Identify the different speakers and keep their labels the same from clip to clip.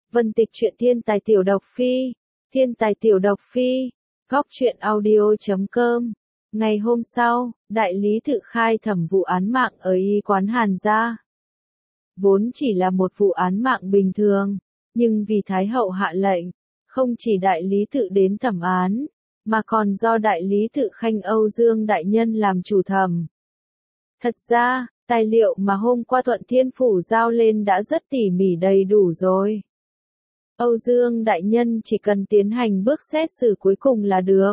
Speaker 1: Vân Tịch truyện thiên tài tiểu độc phi, thiên tài tiểu độc phi, góc truyện audio.com. Ngày hôm sau, đại lý tự khai thẩm vụ án mạng ở y quán Hàn gia. Vốn chỉ là một vụ án mạng bình thường, nhưng vì Thái hậu hạ lệnh, không chỉ đại lý tự đến thẩm án, mà còn do đại lý tự Khanh Âu Dương đại nhân làm chủ thẩm. Thật ra, tài liệu mà hôm qua Thuận Thiên Phủ giao lên đã rất tỉ mỉ đầy đủ rồi. Âu Dương đại nhân chỉ cần tiến hành bước xét xử cuối cùng là được.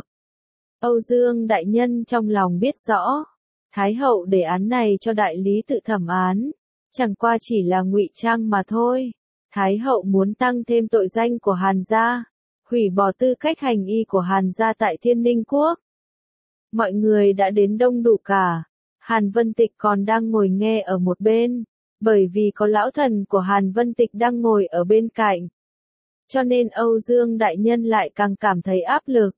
Speaker 1: Âu Dương đại nhân trong lòng biết rõ, Thái hậu để án này cho đại lý tự thẩm án, chẳng qua chỉ là ngụy trang mà thôi. Thái hậu muốn tăng thêm tội danh của Hàn gia, hủy bỏ tư cách hành y của Hàn gia tại Thiên Ninh Quốc. Mọi người đã đến đông đủ cả. Hàn Vân Tịch còn đang ngồi nghe ở một bên, bởi vì có lão thần của Hàn Vân Tịch đang ngồi ở bên cạnh. Cho nên Âu Dương đại nhân lại càng cảm thấy áp lực.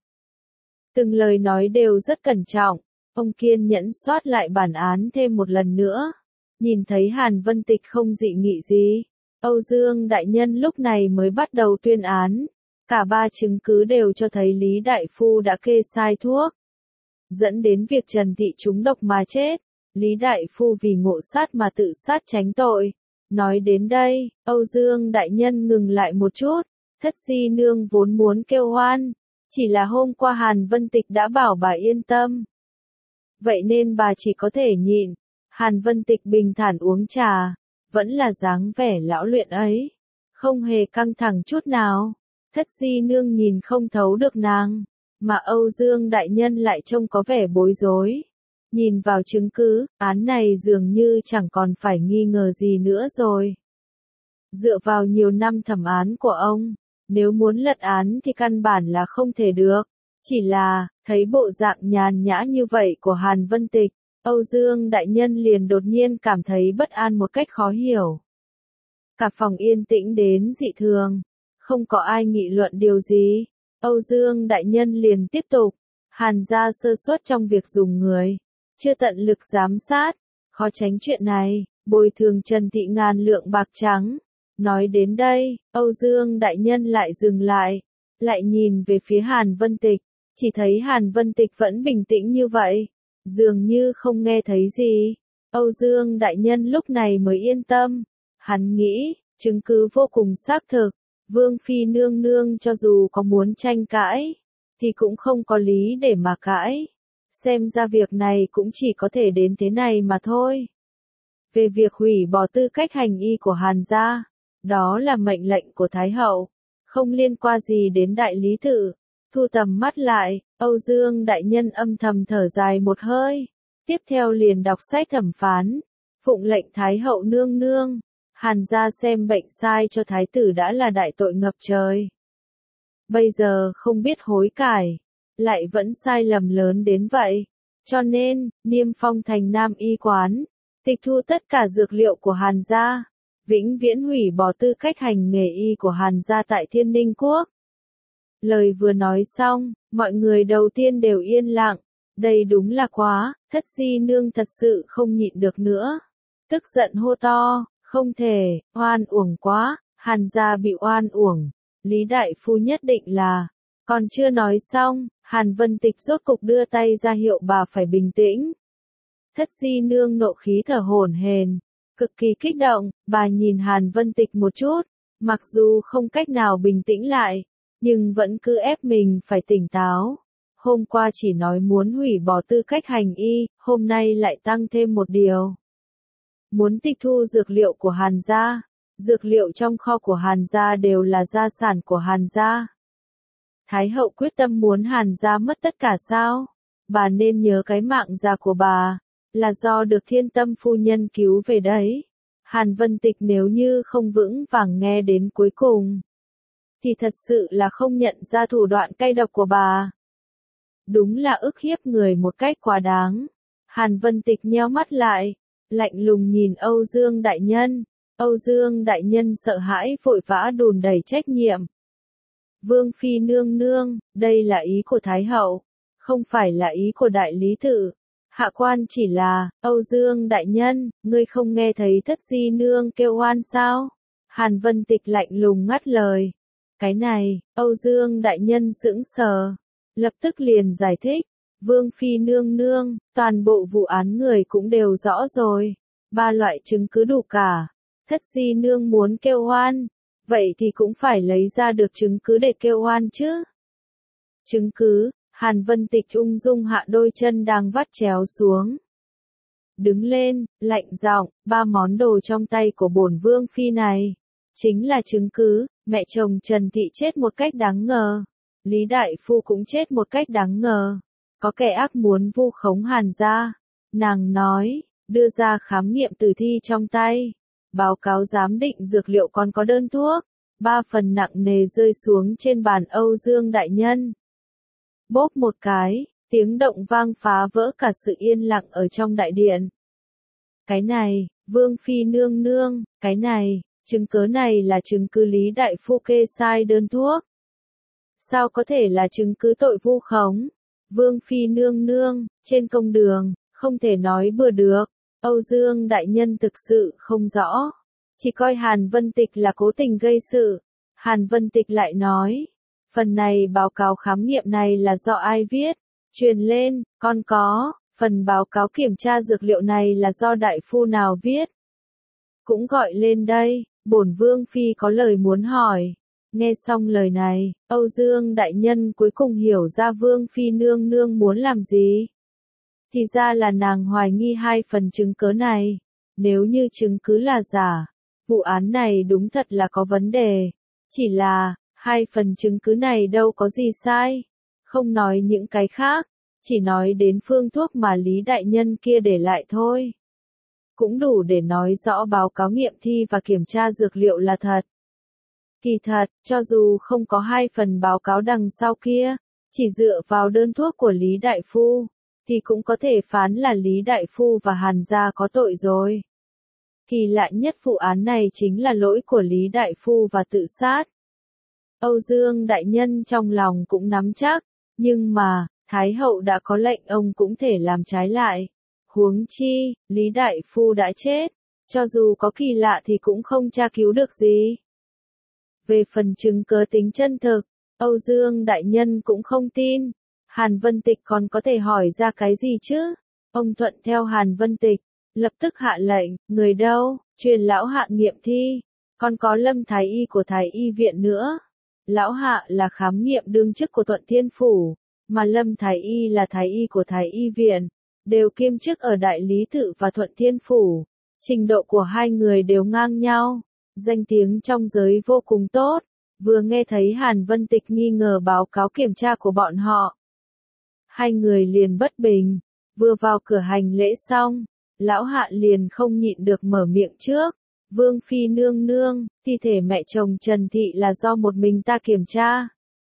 Speaker 1: Từng lời nói đều rất cẩn trọng, ông kiên nhẫn soát lại bản án thêm một lần nữa. Nhìn thấy Hàn Vân Tịch không dị nghị gì, Âu Dương đại nhân lúc này mới bắt đầu tuyên án. Cả ba chứng cứ đều cho thấy Lý Đại Phu đã kê sai thuốc, dẫn đến việc Trần Thị trúng độc mà chết. Lý Đại Phu vì ngộ sát mà tự sát tránh tội. Nói đến đây, Âu Dương đại nhân ngừng lại một chút. Thất Di Nương vốn muốn kêu oan, chỉ là hôm qua Hàn Vân Tịch đã bảo bà yên tâm. Vậy nên bà chỉ có thể nhịn. Hàn Vân Tịch bình thản uống trà, vẫn là dáng vẻ lão luyện ấy, không hề căng thẳng chút nào. Thất Di Nương nhìn không thấu được nàng, mà Âu Dương đại nhân lại trông có vẻ bối rối. Nhìn vào chứng cứ, án này dường như chẳng còn phải nghi ngờ gì nữa rồi. Dựa vào nhiều năm thẩm án của ông, nếu muốn lật án thì căn bản là không thể được. Chỉ là, thấy bộ dạng nhàn nhã như vậy của Hàn Vân Tịch, Âu Dương đại nhân liền đột nhiên cảm thấy bất an một cách khó hiểu. Cả phòng yên tĩnh đến dị thường, không có ai nghị luận điều gì. Âu Dương đại nhân liền tiếp tục, Hàn gia sơ suất trong việc dùng người, chưa tận lực giám sát, khó tránh chuyện này, bồi thường Trần Thị ngàn lượng bạc trắng. Nói đến đây, Âu Dương đại nhân lại dừng lại nhìn về phía Hàn Vân Tịch, chỉ thấy Hàn Vân Tịch vẫn bình tĩnh như vậy, dường như không nghe thấy gì. Âu Dương đại nhân lúc này mới yên tâm, hắn nghĩ, chứng cứ vô cùng xác thực, Vương Phi nương nương cho dù có muốn tranh cãi, thì cũng không có lý để mà cãi. Xem ra việc này cũng chỉ có thể đến thế này mà thôi. Về việc hủy bỏ tư cách hành y của Hàn gia, đó là mệnh lệnh của Thái hậu, không liên quan gì đến đại lý tự. Thu tầm mắt lại, Âu Dương đại nhân âm thầm thở dài một hơi, tiếp theo liền đọc sách thẩm phán, phụng lệnh Thái hậu nương nương, Hàn gia xem bệnh sai cho thái tử đã là đại tội ngập trời. Bây giờ không biết hối cải, lại vẫn sai lầm lớn đến vậy, cho nên, niêm phong thành Nam y quán, tịch thu tất cả dược liệu của Hàn gia, vĩnh viễn hủy bỏ tư cách hành nghề y của Hàn gia tại Thiên Ninh Quốc. Lời vừa nói xong, mọi người đầu tiên đều yên lặng, đây đúng là quá, Thất Di Nương thật sự không nhịn được nữa. Tức giận hô to, không thể, oan uổng quá, Hàn gia bị oan uổng, Lý Đại Phu nhất định là, còn chưa nói xong, Hàn Vân Tịch rốt cục đưa tay ra hiệu bà phải bình tĩnh. Thất Di Nương nộ khí thở hổn hển, cực kỳ kích động, bà nhìn Hàn Vân Tịch một chút, mặc dù không cách nào bình tĩnh lại, nhưng vẫn cứ ép mình phải tỉnh táo. Hôm qua chỉ nói muốn hủy bỏ tư cách hành y, hôm nay lại tăng thêm một điều. Muốn tịch thu dược liệu của Hàn gia, dược liệu trong kho của Hàn gia đều là gia sản của Hàn gia. Thái hậu quyết tâm muốn Hàn gia mất tất cả sao? Bà nên nhớ cái mạng già của bà, là do được Thiên Tâm phu nhân cứu về đấy. Hàn Vân Tịch nếu như không vững vàng nghe đến cuối cùng, thì thật sự là không nhận ra thủ đoạn cay độc của bà. Đúng là ức hiếp người một cách quá đáng. Hàn Vân Tịch nheo mắt lại, lạnh lùng nhìn Âu Dương đại nhân. Âu Dương đại nhân sợ hãi vội vã đùn đẩy trách nhiệm. Vương Phi nương nương, đây là ý của Thái hậu, không phải là ý của đại lý tự. Hạ quan chỉ là, Âu Dương đại nhân, ngươi không nghe thấy Thất Di Nương kêu oan sao? Hàn Vân Tịch lạnh lùng ngắt lời. Cái này, Âu Dương đại nhân sững sờ, lập tức liền giải thích. Vương phi nương nương, toàn bộ vụ án người cũng đều rõ rồi. 3 loại chứng cứ đủ cả. Thất di nương muốn kêu oan, vậy thì cũng phải lấy ra được chứng cứ để kêu oan chứ. Chứng cứ, Hàn Vân Tịch ung dung hạ đôi chân đang vắt chéo xuống. Đứng lên, lạnh giọng, 3 món đồ trong tay của bổn vương phi này. Chính là chứng cứ, mẹ chồng Trần Thị chết một cách đáng ngờ. Lý Đại Phu cũng chết một cách đáng ngờ. Có kẻ ác muốn vu khống Hàn gia. Nàng nói, đưa ra khám nghiệm tử thi trong tay. Báo cáo giám định dược liệu còn có đơn thuốc. 3 phần nặng nề rơi xuống trên bàn Âu Dương đại nhân. Bốp một cái, tiếng động vang phá vỡ cả sự yên lặng ở trong đại điện. Cái này, Vương phi nương nương, cái này, chứng cứ này là chứng cứ Lý Đại Phu kê sai đơn thuốc. Sao có thể là chứng cứ tội vu khống? Vương phi nương nương, trên công đường, không thể nói bừa được. Âu Dương đại nhân thực sự không rõ. Chỉ coi Hàn Vân Tịch là cố tình gây sự. Hàn Vân Tịch lại nói. Phần này báo cáo khám nghiệm này là do ai viết? Truyền lên, con có. Phần báo cáo kiểm tra dược liệu này là do đại phu nào viết? Cũng gọi lên đây, bổn vương phi có lời muốn hỏi. Nghe xong lời này, Âu Dương đại nhân cuối cùng hiểu ra vương phi nương nương muốn làm gì. Thì ra là nàng hoài nghi 2 phần chứng cứ này. Nếu như chứng cứ là giả, vụ án này đúng thật là có vấn đề. Chỉ là, 2 phần chứng cứ này đâu có gì sai. Không nói những cái khác, chỉ nói đến phương thuốc mà Lý đại nhân kia để lại thôi. Cũng đủ để nói rõ báo cáo nghiệm thi và kiểm tra dược liệu là thật. Kỳ thật, cho dù không có 2 phần báo cáo đằng sau kia, chỉ dựa vào đơn thuốc của Lý Đại Phu, thì cũng có thể phán là Lý Đại Phu và Hàn gia có tội rồi. Kỳ lạ nhất vụ án này chính là lỗi của Lý Đại Phu và tự sát. Âu Dương đại nhân trong lòng cũng nắm chắc, nhưng mà, Thái hậu đã có lệnh ông cũng thể làm trái lại. Huống chi, Lý Đại Phu đã chết, cho dù có kỳ lạ thì cũng không tra cứu được gì. Về phần chứng cứ tính chân thực, Âu Dương đại nhân cũng không tin. Hàn Vân Tịch còn có thể hỏi ra cái gì chứ? Ông thuận theo Hàn Vân Tịch, lập tức hạ lệnh, người đâu, truyền lão hạ nghiệm thi. Còn có Lâm Thái Y của Thái Y viện nữa. Lão hạ là khám nghiệm đương chức của Thuận Thiên Phủ, mà Lâm Thái Y là Thái Y của Thái Y viện, đều kiêm chức ở Đại Lý Tự và Thuận Thiên Phủ. Trình độ của 2 người đều ngang nhau, danh tiếng trong giới vô cùng tốt. Vừa nghe thấy Hàn Vân Tịch nghi ngờ báo cáo kiểm tra của bọn họ, 2 người liền bất bình. Vừa vào cửa hành lễ xong, lão hạ liền không nhịn được mở miệng trước. Vương phi nương nương, thi thể mẹ chồng Trần Thị là do một mình ta kiểm tra.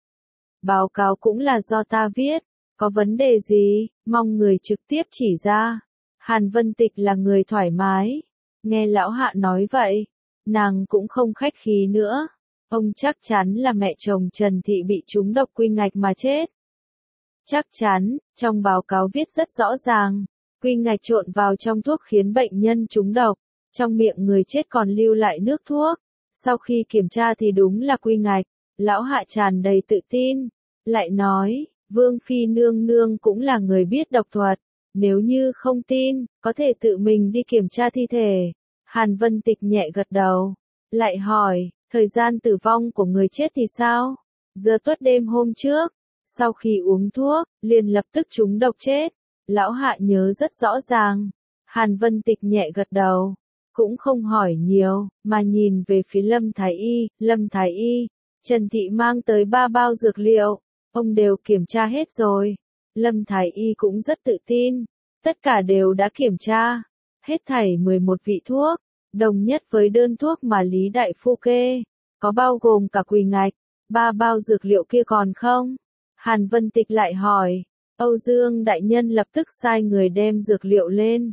Speaker 1: Báo cáo cũng là do ta viết, có vấn đề gì, mong người trực tiếp chỉ ra. Hàn Vân Tịch là người thoải mái. Nghe lão hạ nói vậy, nàng cũng không khách khí nữa. Ông chắc chắn là mẹ chồng Trần Thị bị trúng độc quy ngạch mà chết. Chắc chắn, trong báo cáo viết rất rõ ràng, quy ngạch trộn vào trong thuốc khiến bệnh nhân trúng độc, trong miệng người chết còn lưu lại nước thuốc. Sau khi kiểm tra thì đúng là quy ngạch, lão hạ tràn đầy tự tin, lại nói, Vương phi nương nương cũng là người biết độc thuật, nếu như không tin, có thể tự mình đi kiểm tra thi thể. Hàn Vân Tịch nhẹ gật đầu, lại hỏi, thời gian tử vong của người chết thì sao? Giờ tuất đêm hôm trước, sau khi uống thuốc, liền lập tức trúng độc chết. Lão hạ nhớ rất rõ ràng. Hàn Vân Tịch nhẹ gật đầu, cũng không hỏi nhiều, mà nhìn về phía Lâm Thái Y. Lâm Thái Y, Trần Thị mang tới 3 bao dược liệu, ông đều kiểm tra hết rồi. Lâm Thái Y cũng rất tự tin, tất cả đều đã kiểm tra, hết thảy 11 vị thuốc, đồng nhất với đơn thuốc mà Lý Đại Phu kê, có bao gồm cả quỳ ngạch. 3 bao dược liệu kia còn không? Hàn Vân Tịch lại hỏi. Âu Dương đại nhân lập tức sai người đem dược liệu lên.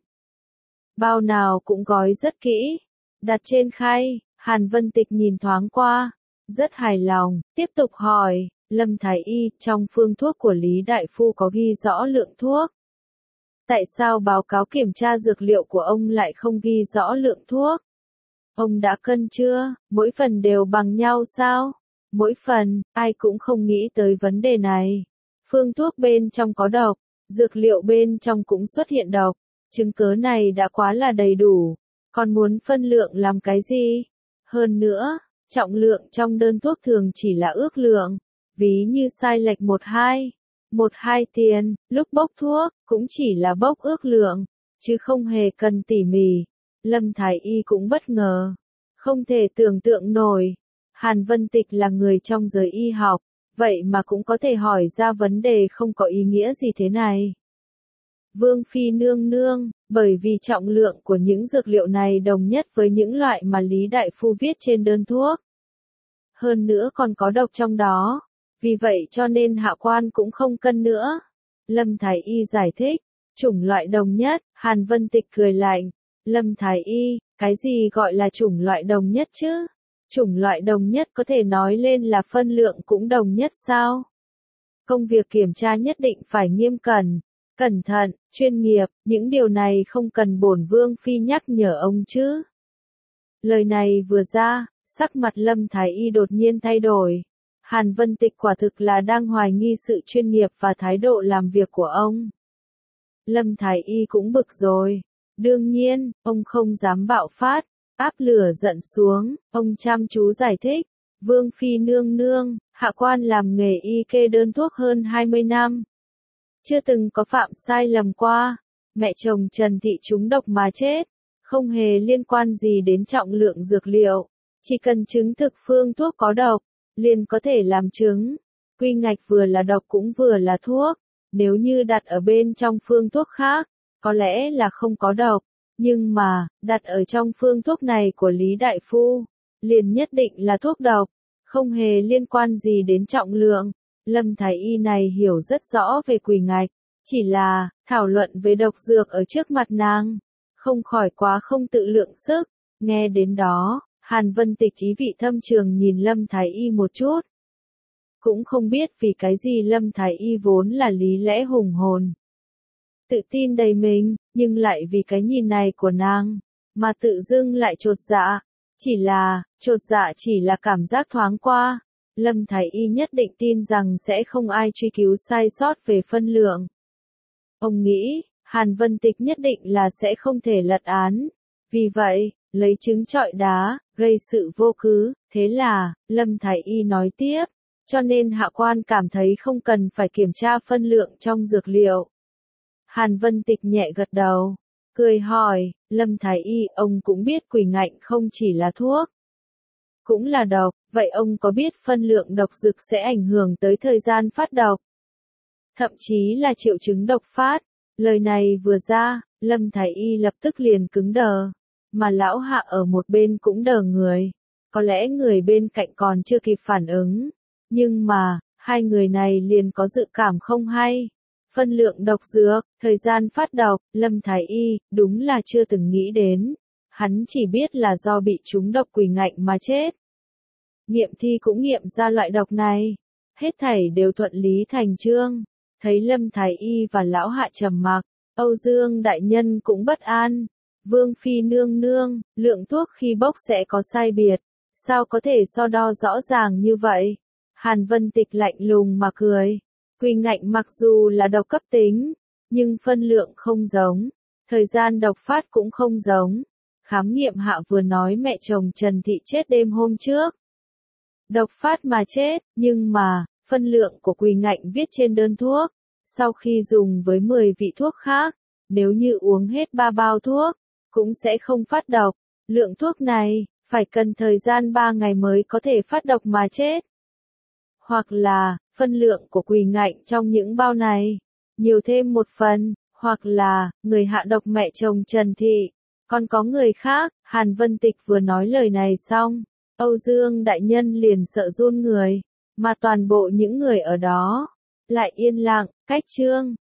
Speaker 1: Bao nào cũng gói rất kỹ, đặt trên khay. Hàn Vân Tịch nhìn thoáng qua, rất hài lòng, tiếp tục hỏi, Lâm Thái Y, trong phương thuốc của Lý Đại Phu có ghi rõ lượng thuốc. Tại sao báo cáo kiểm tra dược liệu của ông lại không ghi rõ lượng thuốc? Ông đã cân chưa? Mỗi phần đều bằng nhau sao? Mỗi phần, ai cũng không nghĩ tới vấn đề này. Phương thuốc bên trong có độc, dược liệu bên trong cũng xuất hiện độc. Chứng cớ này đã quá là đầy đủ. Còn muốn phân lượng làm cái gì? Hơn nữa, trọng lượng trong đơn thuốc thường chỉ là ước lượng. Ví như sai lệch 1-2 tiền, lúc bốc thuốc, cũng chỉ là bốc ước lượng, chứ không hề cần tỉ mỉ. Lâm Thái Y cũng bất ngờ. Không thể tưởng tượng nổi. Hàn Vân Tịch là người trong giới y học, vậy mà cũng có thể hỏi ra vấn đề không có ý nghĩa gì thế này. Vương Phi nương nương, bởi vì trọng lượng của những dược liệu này đồng nhất với những loại mà Lý Đại Phu viết trên đơn thuốc. Hơn nữa còn có độc trong đó, vì vậy cho nên hạ quan cũng không cân nữa. Lâm Thái Y giải thích, chủng loại đồng nhất, Hàn Vân Tịch cười lạnh. Lâm Thái Y, cái gì gọi là chủng loại đồng nhất chứ? Chủng loại đồng nhất có thể nói lên là phân lượng cũng đồng nhất sao? Công việc kiểm tra nhất định phải nghiêm cẩn thận, chuyên nghiệp, những điều này không cần bổn Vương Phi nhắc nhở ông chứ. Lời này vừa ra, sắc mặt Lâm Thái Y đột nhiên thay đổi. Hàn Vân Tịch quả thực là đang hoài nghi sự chuyên nghiệp và thái độ làm việc của ông. Lâm Thái Y cũng bực rồi. Đương nhiên, ông không dám bạo phát, áp lửa giận xuống, ông chăm chú giải thích. Vương Phi nương nương, hạ quan làm nghề y kê đơn thuốc hơn 20 năm. Chưa từng có phạm sai lầm qua. Mẹ chồng Trần Thị trúng độc mà chết. Không hề liên quan gì đến trọng lượng dược liệu. Chỉ cần chứng thực phương thuốc có độc, liền có thể làm chứng. Quy ngạch vừa là độc cũng vừa là thuốc. Nếu như đặt ở bên trong phương thuốc khác, có lẽ là không có độc. Nhưng mà, đặt ở trong phương thuốc này của Lý Đại Phu, liền nhất định là thuốc độc. Không hề liên quan gì đến trọng lượng. Lâm Thái Y này hiểu rất rõ về quỳ ngạch. Chỉ là, thảo luận về độc dược ở trước mặt nàng. Không khỏi quá không tự lượng sức. Nghe đến đó, Hàn Vân Tịch ý vị thâm trường nhìn Lâm Thái Y một chút. Cũng không biết vì cái gì Lâm Thái Y vốn là lý lẽ hùng hồn. Tự tin đầy mình, nhưng lại vì cái nhìn này của nàng, mà tự dưng lại chột dạ. Chột dạ chỉ là cảm giác thoáng qua. Lâm Thái Y nhất định tin rằng sẽ không ai truy cứu sai sót về phân lượng. Ông nghĩ, Hàn Vân Tịch nhất định là sẽ không thể lật án. Vì vậy, lấy trứng trọi đá, gây sự vô cứ, thế là, Lâm Thái Y nói tiếp, cho nên hạ quan cảm thấy không cần phải kiểm tra phân lượng trong dược liệu. Hàn Vân Tịch nhẹ gật đầu, cười hỏi, Lâm Thái Y, ông cũng biết quỳ ngạnh không chỉ là thuốc, cũng là độc, vậy ông có biết phân lượng độc dược sẽ ảnh hưởng tới thời gian phát độc? Thậm chí là triệu chứng độc phát. Lời này vừa ra, Lâm Thái Y lập tức liền cứng đờ, mà lão hạ ở một bên cũng đờ người. Có lẽ người bên cạnh còn chưa kịp phản ứng, nhưng mà, hai người này liền có dự cảm không hay. Phân lượng độc dược, thời gian phát độc, Lâm Thái Y, đúng là chưa từng nghĩ đến. Hắn chỉ biết là do bị trúng độc quỳ ngạnh mà chết. Nghiệm thi cũng nghiệm ra loại độc này. Hết thảy đều thuận lý thành chương. Thấy Lâm Thái Y và lão hạ trầm mặc, Âu Dương đại nhân cũng bất an. Vương Phi nương nương, lượng thuốc khi bốc sẽ có sai biệt. Sao có thể so đo rõ ràng như vậy? Hàn Vân Tịch lạnh lùng mà cười. Quỳ ngạnh mặc dù là độc cấp tính, nhưng phân lượng không giống. Thời gian độc phát cũng không giống. Khám nghiệm hạ vừa nói mẹ chồng Trần Thị chết đêm hôm trước. Độc phát mà chết, nhưng mà, phân lượng của quỳ ngạnh viết trên đơn thuốc. Sau khi dùng với 10 vị thuốc khác, nếu như uống hết 3 bao thuốc, cũng sẽ không phát độc. Lượng thuốc này, phải cần thời gian 3 ngày mới có thể phát độc mà chết. Hoặc là, phân lượng của quỳ ngạnh trong những bao này, nhiều thêm một phần, hoặc là, người hạ độc mẹ chồng Trần Thị. Còn có người khác, Hàn Vân Tịch vừa nói lời này xong, Âu Dương đại nhân liền sợ run người, mà toàn bộ những người ở đó lại yên lặng, cách chương